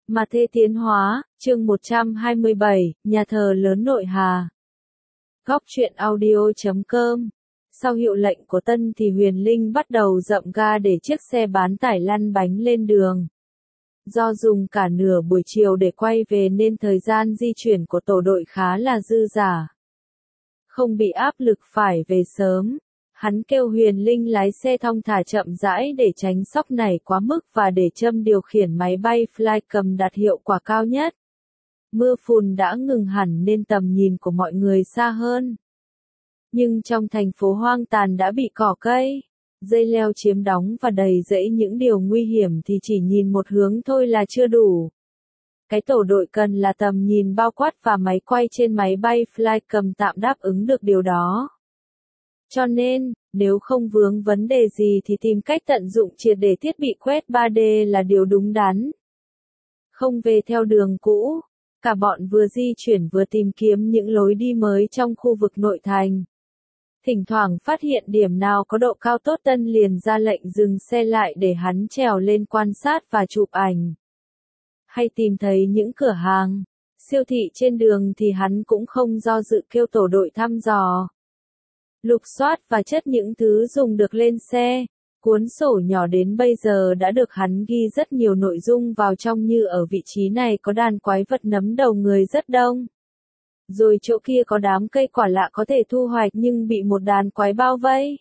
Mà Thê Tiến Hóa, chương 127, nhà thờ lớn Nội Hà. Góc truyện audio.com. Sau hiệu lệnh của Tân thì Huyền Linh bắt đầu dậm ga để chiếc xe bán tải lăn bánh lên đường. Do dùng cả nửa buổi chiều để quay về nên thời gian di chuyển của tổ đội khá là dư dả. Không bị áp lực phải về sớm, hắn kêu Huyền Linh lái xe thong thả chậm rãi để tránh sóc nảy quá mức và để Trâm điều khiển máy bay Flycam đạt hiệu quả cao nhất. Mưa phùn đã ngừng hẳn nên tầm nhìn của mọi người xa hơn. Nhưng trong thành phố hoang tàn đã bị cỏ cây, dây leo chiếm đóng và đầy rẫy những điều nguy hiểm thì chỉ nhìn một hướng thôi là chưa đủ. Cái tổ đội cần là tầm nhìn bao quát và máy quay trên máy bay Flycam tạm đáp ứng được điều đó. Cho nên, nếu không vướng vấn đề gì thì tìm cách tận dụng triệt để thiết bị quét 3D là điều đúng đắn. Không về theo đường cũ, cả bọn vừa di chuyển vừa tìm kiếm những lối đi mới trong khu vực nội thành. Thỉnh thoảng phát hiện điểm nào có độ cao tốt Tân liền ra lệnh dừng xe lại để hắn trèo lên quan sát và chụp ảnh. Hay tìm thấy những cửa hàng, siêu thị trên đường thì hắn cũng không do dự kêu tổ đội thăm dò. Lục soát và chất những thứ dùng được lên xe, cuốn sổ nhỏ đến bây giờ đã được hắn ghi rất nhiều nội dung vào trong, như ở vị trí này có đàn quái vật nấm đầu người rất đông. Rồi chỗ kia có đám cây quả lạ có thể thu hoạch nhưng bị một đàn quái bao vây.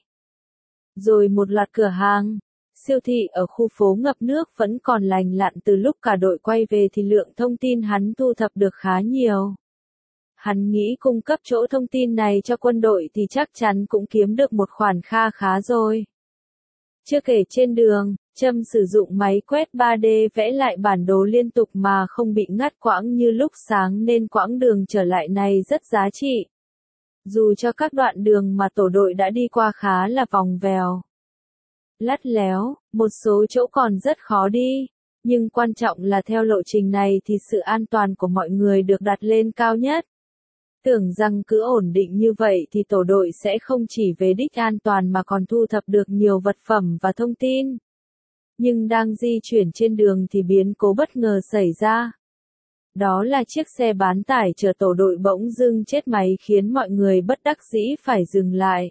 Rồi một loạt cửa hàng, siêu thị ở khu phố ngập nước vẫn còn lành lặn từ lúc cả đội quay về thì lượng thông tin hắn thu thập được khá nhiều. Hắn nghĩ cung cấp chỗ thông tin này cho quân đội thì chắc chắn cũng kiếm được một khoản kha khá rồi. Chưa kể trên đường, Trâm sử dụng máy quét 3D vẽ lại bản đồ liên tục mà không bị ngắt quãng như lúc sáng nên quãng đường trở lại này rất giá trị. Dù cho các đoạn đường mà tổ đội đã đi qua khá là vòng vèo, lắt léo, một số chỗ còn rất khó đi, nhưng quan trọng là theo lộ trình này thì sự an toàn của mọi người được đặt lên cao nhất. Tưởng rằng cứ ổn định như vậy thì tổ đội sẽ không chỉ về đích an toàn mà còn thu thập được nhiều vật phẩm và thông tin. Nhưng đang di chuyển trên đường thì biến cố bất ngờ xảy ra. Đó là chiếc xe bán tải chở tổ đội bỗng dưng chết máy khiến mọi người bất đắc dĩ phải dừng lại.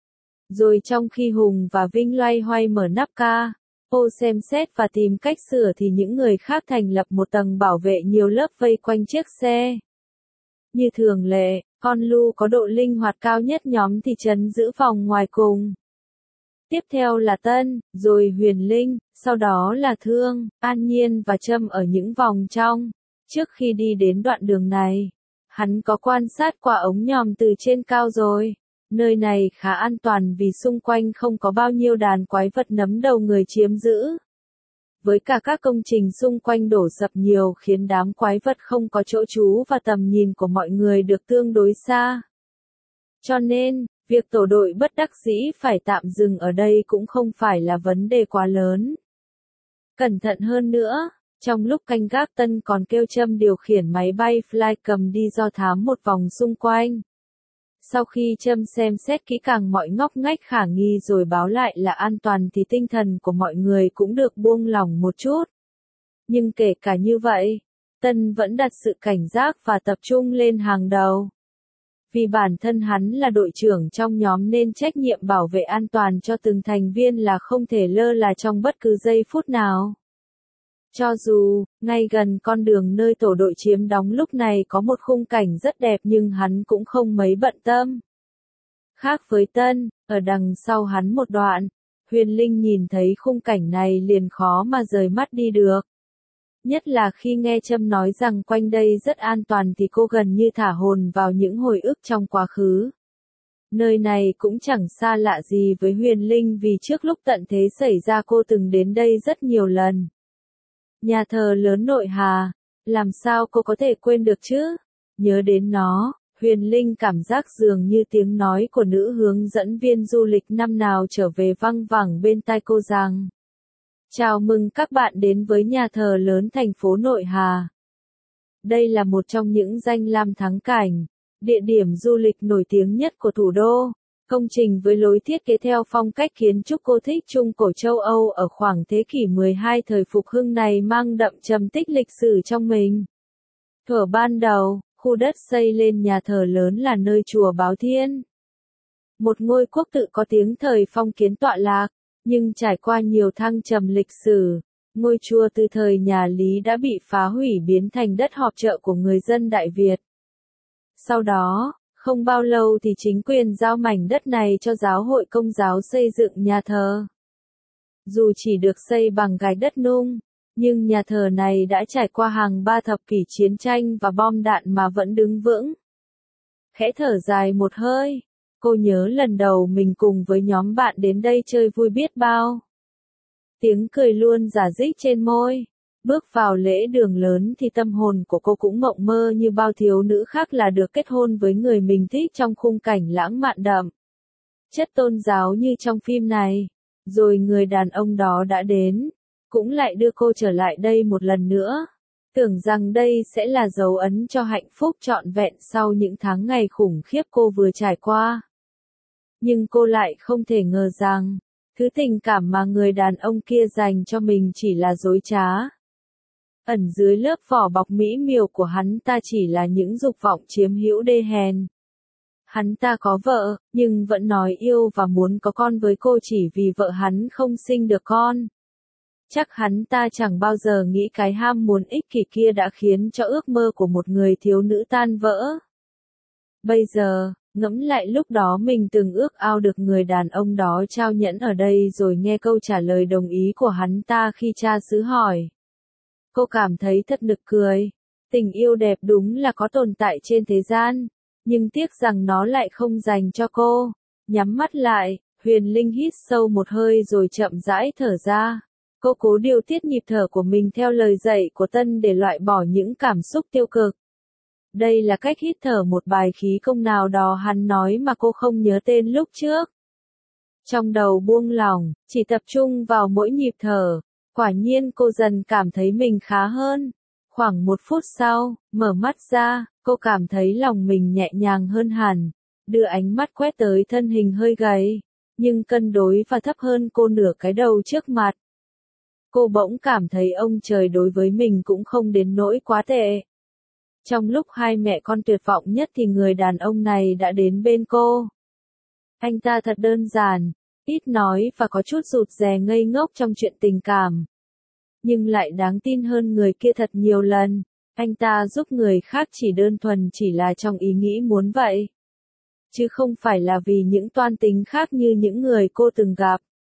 Rồi trong khi Hùng và Vinh loay hoay mở nắp capo xem xét và tìm cách sửa thì những người khác thành lập một tầng bảo vệ nhiều lớp vây quanh chiếc xe. Như thường lệ, con Lu có độ linh hoạt cao nhất nhóm thì trấn giữ vòng ngoài cùng. Tiếp theo là Tân, rồi Huyền Linh, sau đó là Thương, An Nhiên và Trâm ở những vòng trong. Trước khi đi đến đoạn đường này, hắn có quan sát qua ống nhòm từ trên cao rồi. Nơi này khá an toàn vì xung quanh không có bao nhiêu đàn quái vật nấm đầu người chiếm giữ. Với cả các công trình xung quanh đổ sập nhiều khiến đám quái vật không có chỗ trú và tầm nhìn của mọi người được tương đối xa. Cho nên, việc tổ đội bất đắc dĩ phải tạm dừng ở đây cũng không phải là vấn đề quá lớn. Cẩn thận hơn nữa, trong lúc canh gác Tân còn kêu Trâm điều khiển máy bay Flycam đi do thám một vòng xung quanh. Sau khi Trâm xem xét kỹ càng mọi ngóc ngách khả nghi rồi báo lại là an toàn thì tinh thần của mọi người cũng được buông lỏng một chút. Nhưng kể cả như vậy, Tân vẫn đặt sự cảnh giác và tập trung lên hàng đầu. Vì bản thân hắn là đội trưởng trong nhóm nên trách nhiệm bảo vệ an toàn cho từng thành viên là không thể lơ là trong bất cứ giây phút nào. Cho dù, ngay gần con đường nơi tổ đội chiếm đóng lúc này có một khung cảnh rất đẹp nhưng hắn cũng không mấy bận tâm. Khác với Tân, ở đằng sau hắn một đoạn, Huyền Linh nhìn thấy khung cảnh này liền khó mà rời mắt đi được. Nhất là khi nghe Trâm nói rằng quanh đây rất an toàn thì cô gần như thả hồn vào những hồi ức trong quá khứ. Nơi này cũng chẳng xa lạ gì với Huyền Linh vì trước lúc tận thế xảy ra cô từng đến đây rất nhiều lần. Nhà thờ lớn Nội Hà, làm sao cô có thể quên được chứ? Nhớ đến nó, Huyền Linh cảm giác dường như tiếng nói của nữ hướng dẫn viên du lịch năm nào trở về văng vẳng bên tai cô rằng: chào mừng các bạn đến với nhà thờ lớn thành phố Nội Hà. Đây là một trong những danh lam thắng cảnh, địa điểm du lịch nổi tiếng nhất của thủ đô. Công trình với lối thiết kế theo phong cách kiến trúc Gothic Trung cổ châu Âu ở khoảng thế kỷ 12 thời phục hưng này mang đậm trầm tích lịch sử trong mình. Thuở ban đầu, khu đất xây lên nhà thờ lớn là nơi chùa Báo Thiên. Một ngôi quốc tự có tiếng thời phong kiến tọa lạc, nhưng trải qua nhiều thăng trầm lịch sử, ngôi chùa từ thời nhà Lý đã bị phá hủy biến thành đất họp chợ của người dân Đại Việt. Sau đó, không bao lâu thì chính quyền giao mảnh đất này cho giáo hội Công giáo xây dựng nhà thờ. Dù chỉ được xây bằng gạch đất nung, nhưng nhà thờ này đã trải qua hàng 3 thập kỷ chiến tranh và bom đạn mà vẫn đứng vững. Khẽ thở dài một hơi, cô nhớ lần đầu mình cùng với nhóm bạn đến đây chơi vui biết bao. Tiếng cười luôn rả rích trên môi. Bước vào lễ đường lớn thì tâm hồn của cô cũng mộng mơ như bao thiếu nữ khác là được kết hôn với người mình thích trong khung cảnh lãng mạn đậm. Chất tôn giáo như trong phim này. Rồi người đàn ông đó đã đến, cũng lại đưa cô trở lại đây một lần nữa. Tưởng rằng đây sẽ là dấu ấn cho hạnh phúc trọn vẹn sau những tháng ngày khủng khiếp cô vừa trải qua. Nhưng cô lại không thể ngờ rằng, thứ tình cảm mà người đàn ông kia dành cho mình chỉ là dối trá. Ẩn dưới lớp vỏ bọc mỹ miều của hắn ta chỉ là những dục vọng chiếm hữu đê hèn. Hắn ta có vợ, nhưng vẫn nói yêu và muốn có con với cô chỉ vì vợ hắn không sinh được con. Chắc hắn ta chẳng bao giờ nghĩ cái ham muốn ích kỷ kia đã khiến cho ước mơ của một người thiếu nữ tan vỡ. Bây giờ, ngẫm lại lúc đó mình từng ước ao được người đàn ông đó trao nhẫn ở đây rồi nghe câu trả lời đồng ý của hắn ta khi cha xứ hỏi. Cô cảm thấy thật nực cười. Tình yêu đẹp đúng là có tồn tại trên thế gian, nhưng tiếc rằng nó lại không dành cho cô. Nhắm mắt lại, Huyền Linh hít sâu một hơi rồi chậm rãi thở ra. Cô cố điều tiết nhịp thở của mình theo lời dạy của Tân để loại bỏ những cảm xúc tiêu cực. Đây là cách hít thở một bài khí công nào đó hắn nói mà cô không nhớ tên lúc trước. Trong đầu buông lỏng, chỉ tập trung vào mỗi nhịp thở. Quả nhiên cô dần cảm thấy mình khá hơn. Khoảng 1 phút sau, mở mắt ra, cô cảm thấy lòng mình nhẹ nhàng hơn hẳn. Đưa ánh mắt quét tới thân hình hơi gầy, nhưng cân đối và thấp hơn cô nửa cái đầu trước mặt. Cô bỗng cảm thấy ông trời đối với mình cũng không đến nỗi quá tệ. Trong lúc hai mẹ con tuyệt vọng nhất thì người đàn ông này đã đến bên cô. Anh ta thật đơn giản, ít nói và có chút rụt rè ngây ngốc trong chuyện tình cảm. Nhưng lại đáng tin hơn người kia thật nhiều lần. Anh ta giúp người khác chỉ đơn thuần chỉ là trong ý nghĩ muốn vậy. Chứ không phải là vì những toan tính khác như những người cô từng gặp.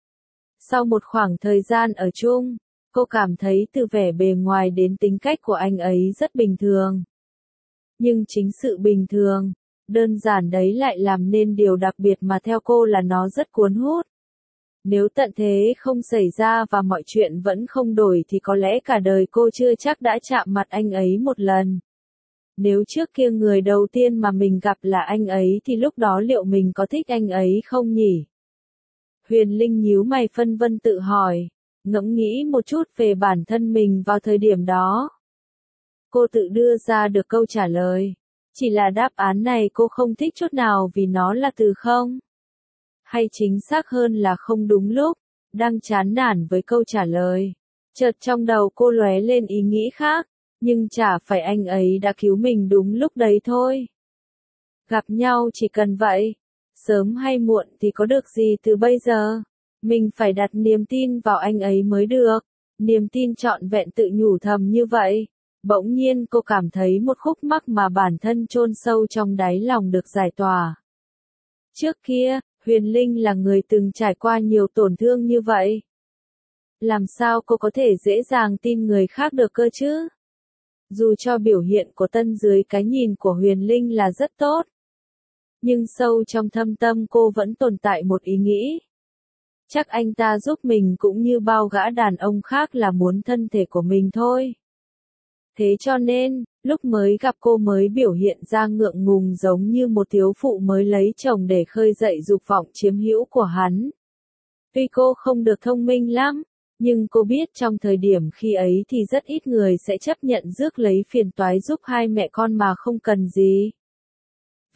Sau một khoảng thời gian ở chung, cô cảm thấy từ vẻ bề ngoài đến tính cách của anh ấy rất bình thường. Nhưng chính sự bình thường, đơn giản đấy lại làm nên điều đặc biệt mà theo cô là nó rất cuốn hút. Nếu tận thế không xảy ra và mọi chuyện vẫn không đổi thì có lẽ cả đời cô chưa chắc đã chạm mặt anh ấy một lần. Nếu trước kia người đầu tiên mà mình gặp là anh ấy thì lúc đó liệu mình có thích anh ấy không nhỉ? Huyền Linh nhíu mày phân vân tự hỏi, ngẫm nghĩ một chút về bản thân mình vào thời điểm đó. Cô tự đưa ra được câu trả lời. Chỉ là đáp án này cô không thích chút nào vì nó là từ không. Hay chính xác hơn là không đúng lúc, đang chán nản với câu trả lời. Chợt trong đầu cô lóe lên ý nghĩ khác, nhưng chả phải anh ấy đã cứu mình đúng lúc đấy thôi. Gặp nhau chỉ cần vậy, sớm hay muộn thì có được gì từ bây giờ. Mình phải đặt niềm tin vào anh ấy mới được. Niềm tin trọn vẹn tự nhủ thầm như vậy. Bỗng nhiên cô cảm thấy một khúc mắc mà bản thân chôn sâu trong đáy lòng được giải tỏa. Trước kia, Huyền Linh là người từng trải qua nhiều tổn thương như vậy. Làm sao cô có thể dễ dàng tin người khác được cơ chứ? Dù cho biểu hiện của Tân dưới cái nhìn của Huyền Linh là rất tốt. Nhưng sâu trong thâm tâm cô vẫn tồn tại một ý nghĩ. Chắc anh ta giúp mình cũng như bao gã đàn ông khác là muốn thân thể của mình thôi. Thế cho nên, lúc mới gặp cô mới biểu hiện ra ngượng ngùng giống như một thiếu phụ mới lấy chồng để khơi dậy dục vọng chiếm hữu của hắn. Tuy cô không được thông minh lắm, nhưng cô biết trong thời điểm khi ấy thì rất ít người sẽ chấp nhận rước lấy phiền toái giúp hai mẹ con mà không cần gì.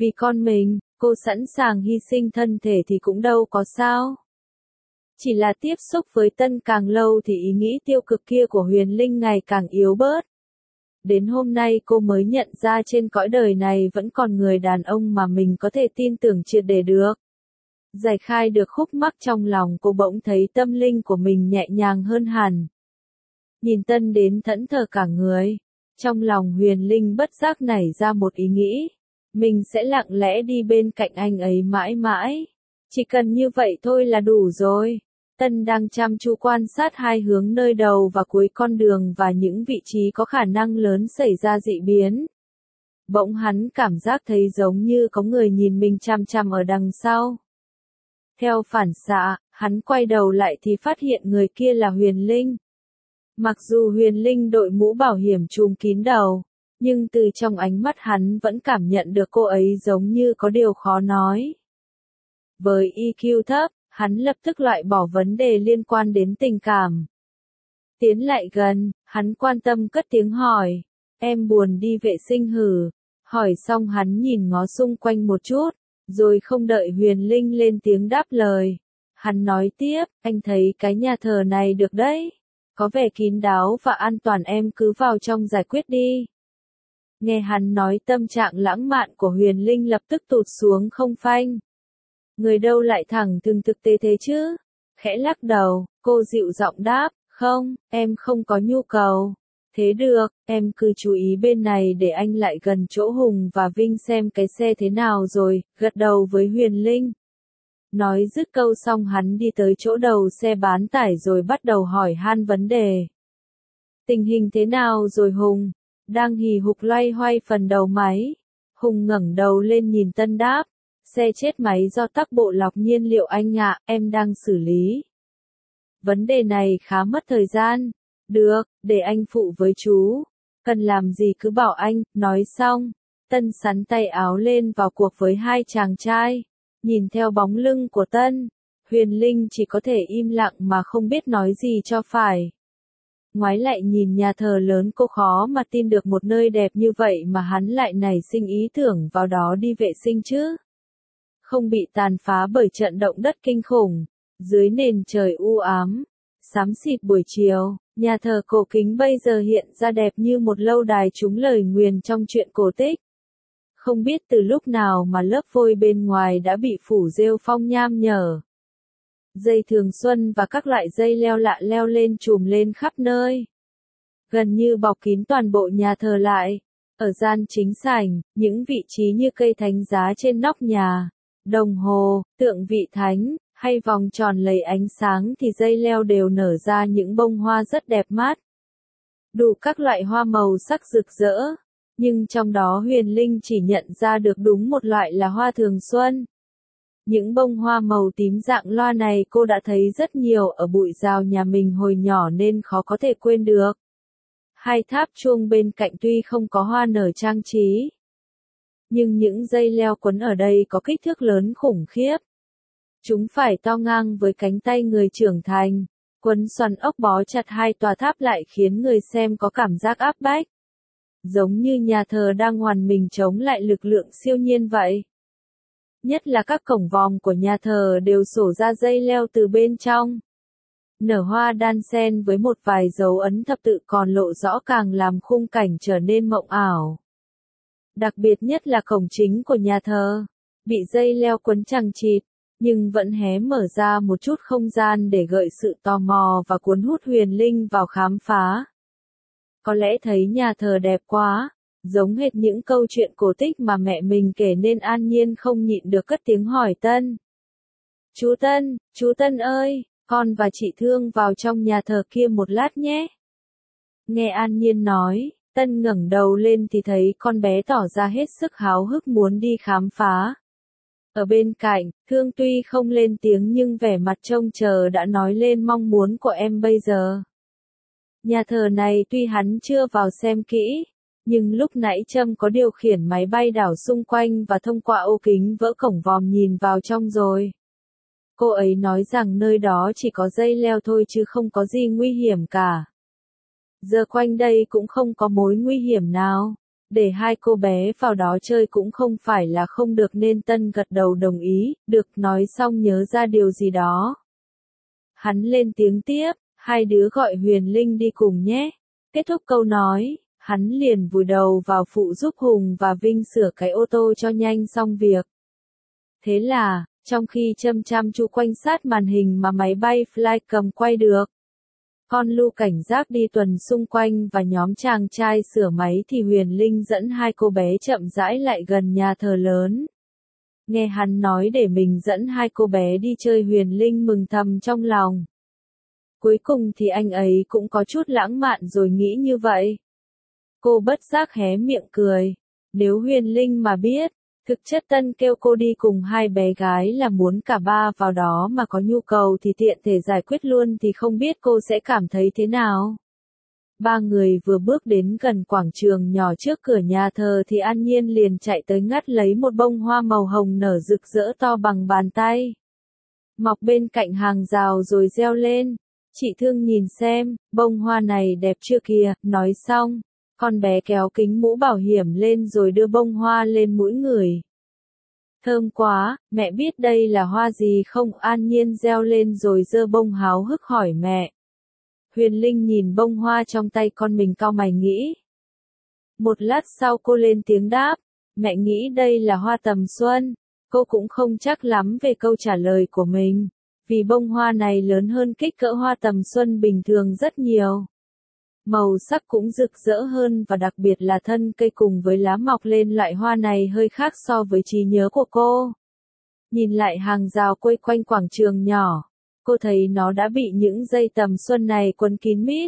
Vì con mình, cô sẵn sàng hy sinh thân thể thì cũng đâu có sao. Chỉ là tiếp xúc với Tân càng lâu thì ý nghĩ tiêu cực kia của Huyền Linh ngày càng yếu bớt. Đến hôm nay cô mới nhận ra trên cõi đời này vẫn còn người đàn ông mà mình có thể tin tưởng triệt để được. Giải khai được khúc mắc trong lòng, cô bỗng thấy tâm linh của mình nhẹ nhàng hơn hẳn. Nhìn Tân đến thẫn thờ cả người. Trong lòng Huyền Linh bất giác nảy ra một ý nghĩ. Mình sẽ lặng lẽ đi bên cạnh anh ấy mãi mãi. Chỉ cần như vậy thôi là đủ rồi. Tân đang chăm chú quan sát hai hướng nơi đầu và cuối con đường và những vị trí có khả năng lớn xảy ra dị biến. Bỗng hắn cảm giác thấy giống như có người nhìn mình chằm chằm ở đằng sau. Theo phản xạ, hắn quay đầu lại thì phát hiện người kia là Huyền Linh. Mặc dù Huyền Linh đội mũ bảo hiểm trùm kín đầu, nhưng từ trong ánh mắt hắn vẫn cảm nhận được cô ấy giống như có điều khó nói. Với EQ thấp, hắn lập tức loại bỏ vấn đề liên quan đến tình cảm. Tiến lại gần, hắn quan tâm cất tiếng hỏi, em buồn đi vệ sinh hử? Hỏi xong hắn nhìn ngó xung quanh một chút, rồi không đợi Huyền Linh lên tiếng đáp lời. Hắn nói tiếp, anh thấy cái nhà thờ này được đấy. Có vẻ kín đáo và an toàn, em cứ vào trong giải quyết đi. Nghe hắn nói tâm trạng lãng mạn của Huyền Linh lập tức tụt xuống không phanh. Người đâu lại thẳng thừng thực tế thế chứ? Khẽ lắc đầu, cô dịu giọng đáp, không, em không có nhu cầu. Thế được, em cứ chú ý bên này để anh lại gần chỗ Hùng và Vinh xem cái xe thế nào rồi, gật đầu với Huyền Linh. Nói dứt câu xong hắn đi tới chỗ đầu xe bán tải rồi bắt đầu hỏi han vấn đề. Tình hình thế nào rồi Hùng? Đang hì hục loay hoay phần đầu máy. Hùng ngẩng đầu lên nhìn Tân đáp. Xe chết máy do tắc bộ lọc nhiên liệu anh ạ, em đang xử lý. Vấn đề này khá mất thời gian. Được, để anh phụ với chú. Cần làm gì cứ bảo anh, nói xong. Tân sắn tay áo lên vào cuộc với hai chàng trai. Nhìn theo bóng lưng của Tân, Huyền Linh chỉ có thể im lặng mà không biết nói gì cho phải. Ngoái lại nhìn nhà thờ lớn, cô khó mà tin được một nơi đẹp như vậy mà hắn lại nảy sinh ý tưởng vào đó đi vệ sinh chứ. Không bị tàn phá bởi trận động đất kinh khủng, dưới nền trời u ám, xám xịt buổi chiều, nhà thờ cổ kính bây giờ hiện ra đẹp như một lâu đài trúng lời nguyền trong truyện cổ tích. Không biết từ lúc nào mà lớp vôi bên ngoài đã bị phủ rêu phong nham nhở. Dây thường xuân và các loại dây leo lạ leo lên chùm lên khắp nơi. Gần như bọc kín toàn bộ nhà thờ lại. Ở gian chính sảnh, những vị trí như cây thánh giá trên nóc nhà, đồng hồ, tượng vị thánh, hay vòng tròn lầy ánh sáng thì dây leo đều nở ra những bông hoa rất đẹp mắt. Đủ các loại hoa màu sắc rực rỡ. Nhưng trong đó Huyền Linh chỉ nhận ra được đúng một loại là hoa thường xuân. Những bông hoa màu tím dạng loa này cô đã thấy rất nhiều ở bụi rào nhà mình hồi nhỏ nên khó có thể quên được. Hai tháp chuông bên cạnh tuy không có hoa nở trang trí, nhưng những dây leo quấn ở đây có kích thước lớn khủng khiếp. Chúng phải to ngang với cánh tay người trưởng thành, quấn xoắn ốc bó chặt hai tòa tháp lại khiến người xem có cảm giác áp bách. Giống như nhà thờ đang oằn mình chống lại lực lượng siêu nhiên vậy. Nhất là các cổng vòm của nhà thờ đều xổ ra dây leo từ bên trong. Nở hoa đan xen với một vài dấu ấn thập tự còn lộ rõ càng làm khung cảnh trở nên mộng ảo. Đặc biệt nhất là cổng chính của nhà thờ, bị dây leo quấn chằng chịt, nhưng vẫn hé mở ra một chút không gian để gợi sự tò mò và cuốn hút Huyền Linh vào khám phá. Có lẽ thấy nhà thờ đẹp quá, giống hệt những câu chuyện cổ tích mà mẹ mình kể nên An Nhiên không nhịn được cất tiếng hỏi Tân. Chú Tân ơi, con và chị Thương vào trong nhà thờ kia một lát nhé. Nghe An Nhiên nói, Tân ngẩng đầu lên thì thấy con bé tỏ ra hết sức háo hức muốn đi khám phá. Ở bên cạnh, Thương tuy không lên tiếng nhưng vẻ mặt trông chờ đã nói lên mong muốn của em bây giờ. Nhà thờ này tuy hắn chưa vào xem kỹ, nhưng lúc nãy Trâm có điều khiển máy bay đảo xung quanh và thông qua ô kính vỡ cổng vòm nhìn vào trong rồi. Cô ấy nói rằng nơi đó chỉ có dây leo thôi chứ không có gì nguy hiểm cả. Giờ quanh đây cũng không có mối nguy hiểm nào. Để hai cô bé vào đó chơi cũng không phải là không được nên Tân gật đầu đồng ý, được, nói xong nhớ ra điều gì đó. Hắn lên tiếng tiếp, hai đứa gọi Huyền Linh đi cùng nhé. Kết thúc câu nói, hắn liền vùi đầu vào phụ giúp Hùng và Vinh sửa cái ô tô cho nhanh xong việc. Thế là, trong khi chăm chú quan sát màn hình mà máy bay Flycam quay được, con Lu cảnh giác đi tuần xung quanh và nhóm chàng trai sửa máy thì Huyền Linh dẫn hai cô bé chậm rãi lại gần nhà thờ lớn. Nghe hắn nói để mình dẫn hai cô bé đi chơi, Huyền Linh mừng thầm trong lòng. Cuối cùng thì anh ấy cũng có chút lãng mạn rồi nghĩ như vậy. Cô bất giác hé miệng cười. Nếu Huyền Linh mà biết, thực chất Tân kêu cô đi cùng hai bé gái là muốn cả ba vào đó mà có nhu cầu thì tiện thể giải quyết luôn thì không biết cô sẽ cảm thấy thế nào. Ba người vừa bước đến gần quảng trường nhỏ trước cửa nhà thờ thì An Nhiên liền chạy tới ngắt lấy một bông hoa màu hồng nở rực rỡ to bằng bàn tay. Mọc bên cạnh hàng rào rồi reo lên. Chị Thương nhìn xem, bông hoa này đẹp chưa kìa, nói xong. Con bé kéo kính mũ bảo hiểm lên rồi đưa bông hoa lên mũi người. Thơm quá, mẹ biết đây là hoa gì không? An Nhiên reo lên rồi giơ bông háo hức hỏi mẹ. Huyền Linh nhìn bông hoa trong tay con mình cau mày nghĩ. Một lát sau cô lên tiếng đáp, mẹ nghĩ đây là hoa tầm xuân. Cô cũng không chắc lắm về câu trả lời của mình, vì bông hoa này lớn hơn kích cỡ hoa tầm xuân bình thường rất nhiều. Màu sắc cũng rực rỡ hơn và đặc biệt là thân cây cùng với lá mọc lên loại hoa này hơi khác so với trí nhớ của cô. Nhìn lại hàng rào quây quanh quảng trường nhỏ, cô thấy nó đã bị những dây tầm xuân này quấn kín mít.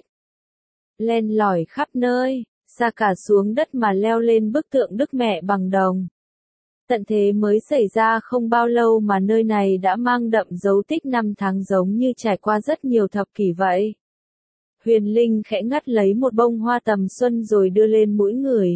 Len lỏi khắp nơi, xa cả xuống đất mà leo lên bức tượng Đức Mẹ bằng đồng. Tận thế mới xảy ra không bao lâu mà nơi này đã mang đậm dấu tích năm tháng giống như trải qua rất nhiều thập kỷ vậy. Huyền Linh khẽ ngắt lấy một bông hoa tầm xuân rồi đưa lên mũi người.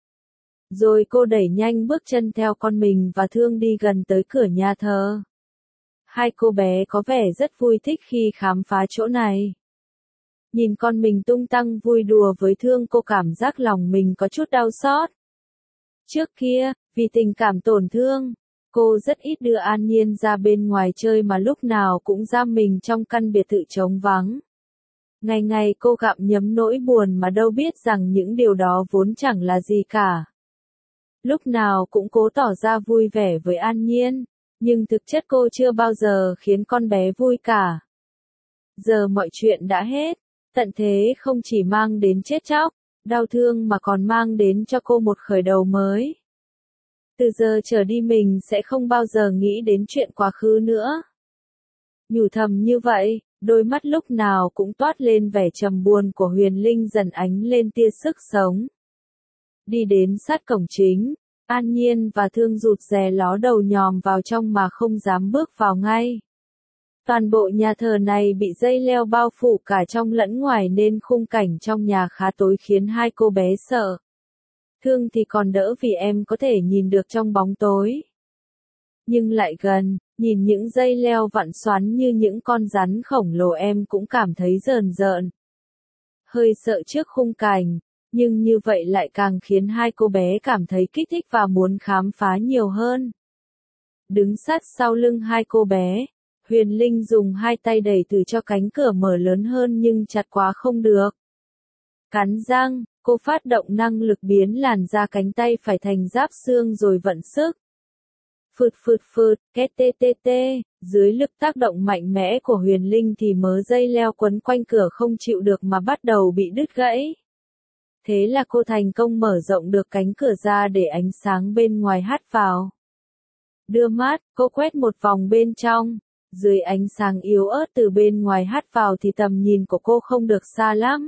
Rồi cô đẩy nhanh bước chân theo con mình và Thương đi gần tới cửa nhà thờ. Hai cô bé có vẻ rất vui thích khi khám phá chỗ này. Nhìn con mình tung tăng vui đùa với Thương, cô cảm giác lòng mình có chút đau xót. Trước kia, vì tình cảm tổn thương, cô rất ít đưa An Nhiên ra bên ngoài chơi mà lúc nào cũng giam mình trong căn biệt thự trống vắng. Ngày ngày cô gặm nhấm nỗi buồn mà đâu biết rằng những điều đó vốn chẳng là gì cả. Lúc nào cũng cố tỏ ra vui vẻ với An Nhiên, nhưng thực chất cô chưa bao giờ khiến con bé vui cả. Giờ mọi chuyện đã hết, tận thế không chỉ mang đến chết chóc, đau thương mà còn mang đến cho cô một khởi đầu mới. Từ giờ trở đi mình sẽ không bao giờ nghĩ đến chuyện quá khứ nữa. Nhủ thầm như vậy, đôi mắt lúc nào cũng toát lên vẻ trầm buồn của Huyền Linh dần ánh lên tia sức sống. Đi đến sát cổng chính, An Nhiên và Thương rụt rè ló đầu nhòm vào trong mà không dám bước vào ngay. Toàn bộ nhà thờ này bị dây leo bao phủ cả trong lẫn ngoài nên khung cảnh trong nhà khá tối khiến hai cô bé sợ. Thương thì còn đỡ vì em có thể nhìn được trong bóng tối. Nhưng lại gần, nhìn những dây leo vặn xoắn như những con rắn khổng lồ em cũng cảm thấy rờn rợn. Hơi sợ trước khung cảnh, nhưng như vậy lại càng khiến hai cô bé cảm thấy kích thích và muốn khám phá nhiều hơn. Đứng sát sau lưng hai cô bé, Huyền Linh dùng hai tay đẩy từ cho cánh cửa mở lớn hơn nhưng chặt quá không được. Cắn răng, cô phát động năng lực biến làn da cánh tay phải thành giáp xương rồi vận sức. Phượt phượt phượt, két tê tê tê, dưới lực tác động mạnh mẽ của Huyền Linh thì mớ dây leo quấn quanh cửa không chịu được mà bắt đầu bị đứt gãy. Thế là cô thành công mở rộng được cánh cửa ra để ánh sáng bên ngoài hắt vào. Đưa mắt, cô quét một vòng bên trong. Dưới ánh sáng yếu ớt từ bên ngoài hắt vào thì tầm nhìn của cô không được xa lắm.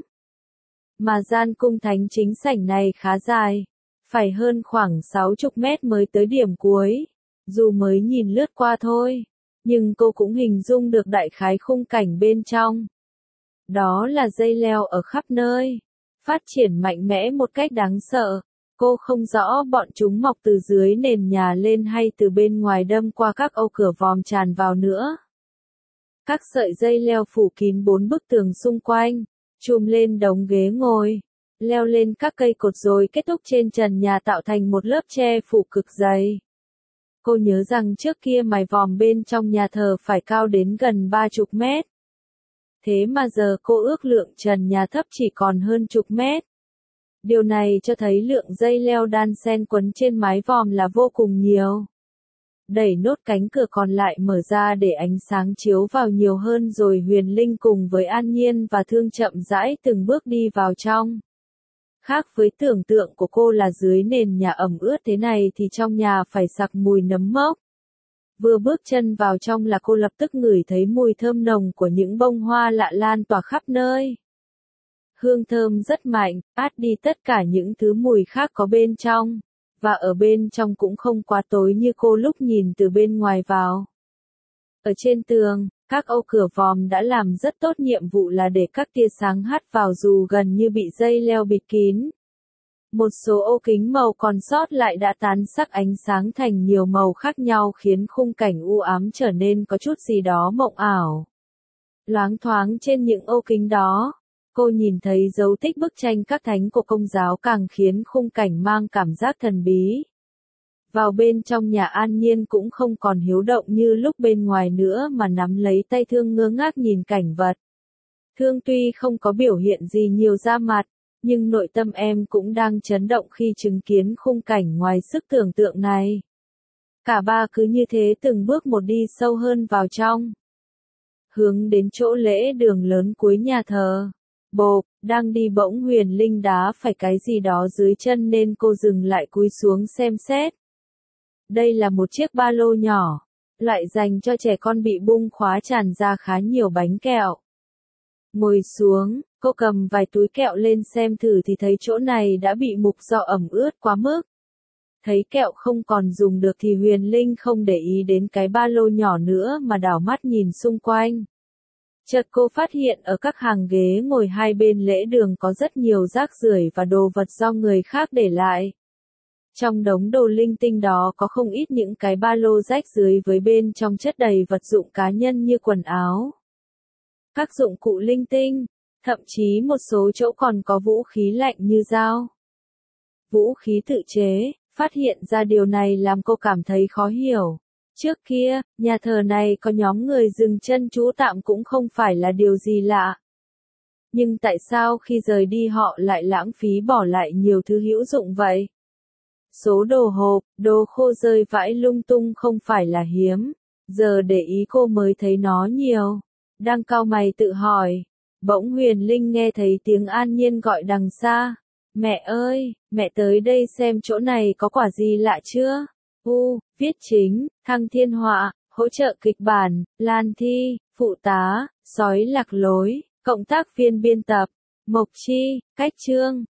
Mà gian cung thánh chính sảnh này khá dài, phải hơn khoảng 60 mét mới tới điểm cuối. Dù mới nhìn lướt qua thôi, nhưng cô cũng hình dung được đại khái khung cảnh bên trong. Đó là dây leo ở khắp nơi, phát triển mạnh mẽ một cách đáng sợ. Cô không rõ bọn chúng mọc từ dưới nền nhà lên hay từ bên ngoài đâm qua các ô cửa vòm tràn vào nữa. Các sợi dây leo phủ kín 4 bức tường xung quanh, trùm lên đống ghế ngồi. leo lên các cây cột rồi kết thúc trên trần nhà tạo thành một lớp che phủ cực dày. Cô nhớ rằng trước kia mái vòm bên trong nhà thờ phải cao đến gần 30 mét. Thế mà giờ cô ước lượng trần nhà thấp chỉ còn hơn chục mét. Điều này cho thấy lượng dây leo đan xen quấn trên mái vòm là vô cùng nhiều. Đẩy nốt cánh cửa còn lại mở ra để ánh sáng chiếu vào nhiều hơn rồi Huyền Linh cùng với An Nhiên và Thương chậm rãi từng bước đi vào trong. Khác với tưởng tượng của cô là dưới nền nhà ẩm ướt thế này thì trong nhà phải sặc mùi nấm mốc. Vừa bước chân vào trong là cô lập tức ngửi thấy mùi thơm nồng của những bông hoa lạ lan tỏa khắp nơi. Hương thơm rất mạnh, át đi tất cả những thứ mùi khác có bên trong. Và ở bên trong cũng không quá tối như cô lúc nhìn từ bên ngoài vào. Ở trên tường, các ô cửa vòm đã làm rất tốt nhiệm vụ là để các tia sáng hắt vào dù gần như bị dây leo bịt kín. Một số ô kính màu còn sót lại đã tán sắc ánh sáng thành nhiều màu khác nhau khiến khung cảnh u ám trở nên có chút gì đó mộng ảo. Loáng thoáng trên những ô kính đó, cô nhìn thấy dấu tích bức tranh các thánh của Công giáo càng khiến khung cảnh mang cảm giác thần bí. Vào bên trong nhà An Nhiên cũng không còn hiếu động như lúc bên ngoài nữa mà nắm lấy tay Thương ngơ ngác nhìn cảnh vật. Thương tuy không có biểu hiện gì nhiều ra mặt, nhưng nội tâm em cũng đang chấn động khi chứng kiến khung cảnh ngoài sức tưởng tượng này. Cả ba cứ như thế từng bước một đi sâu hơn vào trong. Hướng đến chỗ lễ đường lớn cuối nhà thờ. Bộp, đang đi bỗng Huyền Linh đá phải cái gì đó dưới chân nên cô dừng lại cúi xuống xem xét. Đây là một chiếc ba lô nhỏ, loại dành cho trẻ con bị bung khóa tràn ra khá nhiều bánh kẹo. Ngồi xuống, cô cầm vài túi kẹo lên xem thử thì thấy chỗ này đã bị mục do ẩm ướt quá mức. Thấy kẹo không còn dùng được thì Huyền Linh không để ý đến cái ba lô nhỏ nữa mà đảo mắt nhìn xung quanh. Chợt cô phát hiện ở các hàng ghế ngồi hai bên lễ đường có rất nhiều rác rưởi và đồ vật do người khác để lại. Trong đống đồ linh tinh đó có không ít những cái ba lô rách dưới với bên trong chất đầy vật dụng cá nhân như quần áo, các dụng cụ linh tinh, thậm chí một số chỗ còn có vũ khí lạnh như dao, vũ khí tự chế. Phát hiện ra điều này làm cô cảm thấy khó hiểu. Trước kia, nhà thờ này có nhóm người dừng chân trú tạm cũng không phải là điều gì lạ. Nhưng tại sao khi rời đi họ lại lãng phí bỏ lại nhiều thứ hữu dụng vậy? Số đồ hộp, đồ khô rơi vãi lung tung không phải là hiếm. Giờ để ý cô mới thấy nó nhiều. Đang cau mày tự hỏi. Bỗng Huyền Linh nghe thấy tiếng An Nhiên gọi đằng xa. Mẹ ơi, mẹ tới đây xem chỗ này có quả gì lạ chưa? Viết chính, Thăng Thiên Họa, hỗ trợ kịch bản, Lan Thi, phụ tá, sói lạc lối, cộng tác viên biên tập, Mộc Chi, cách chương.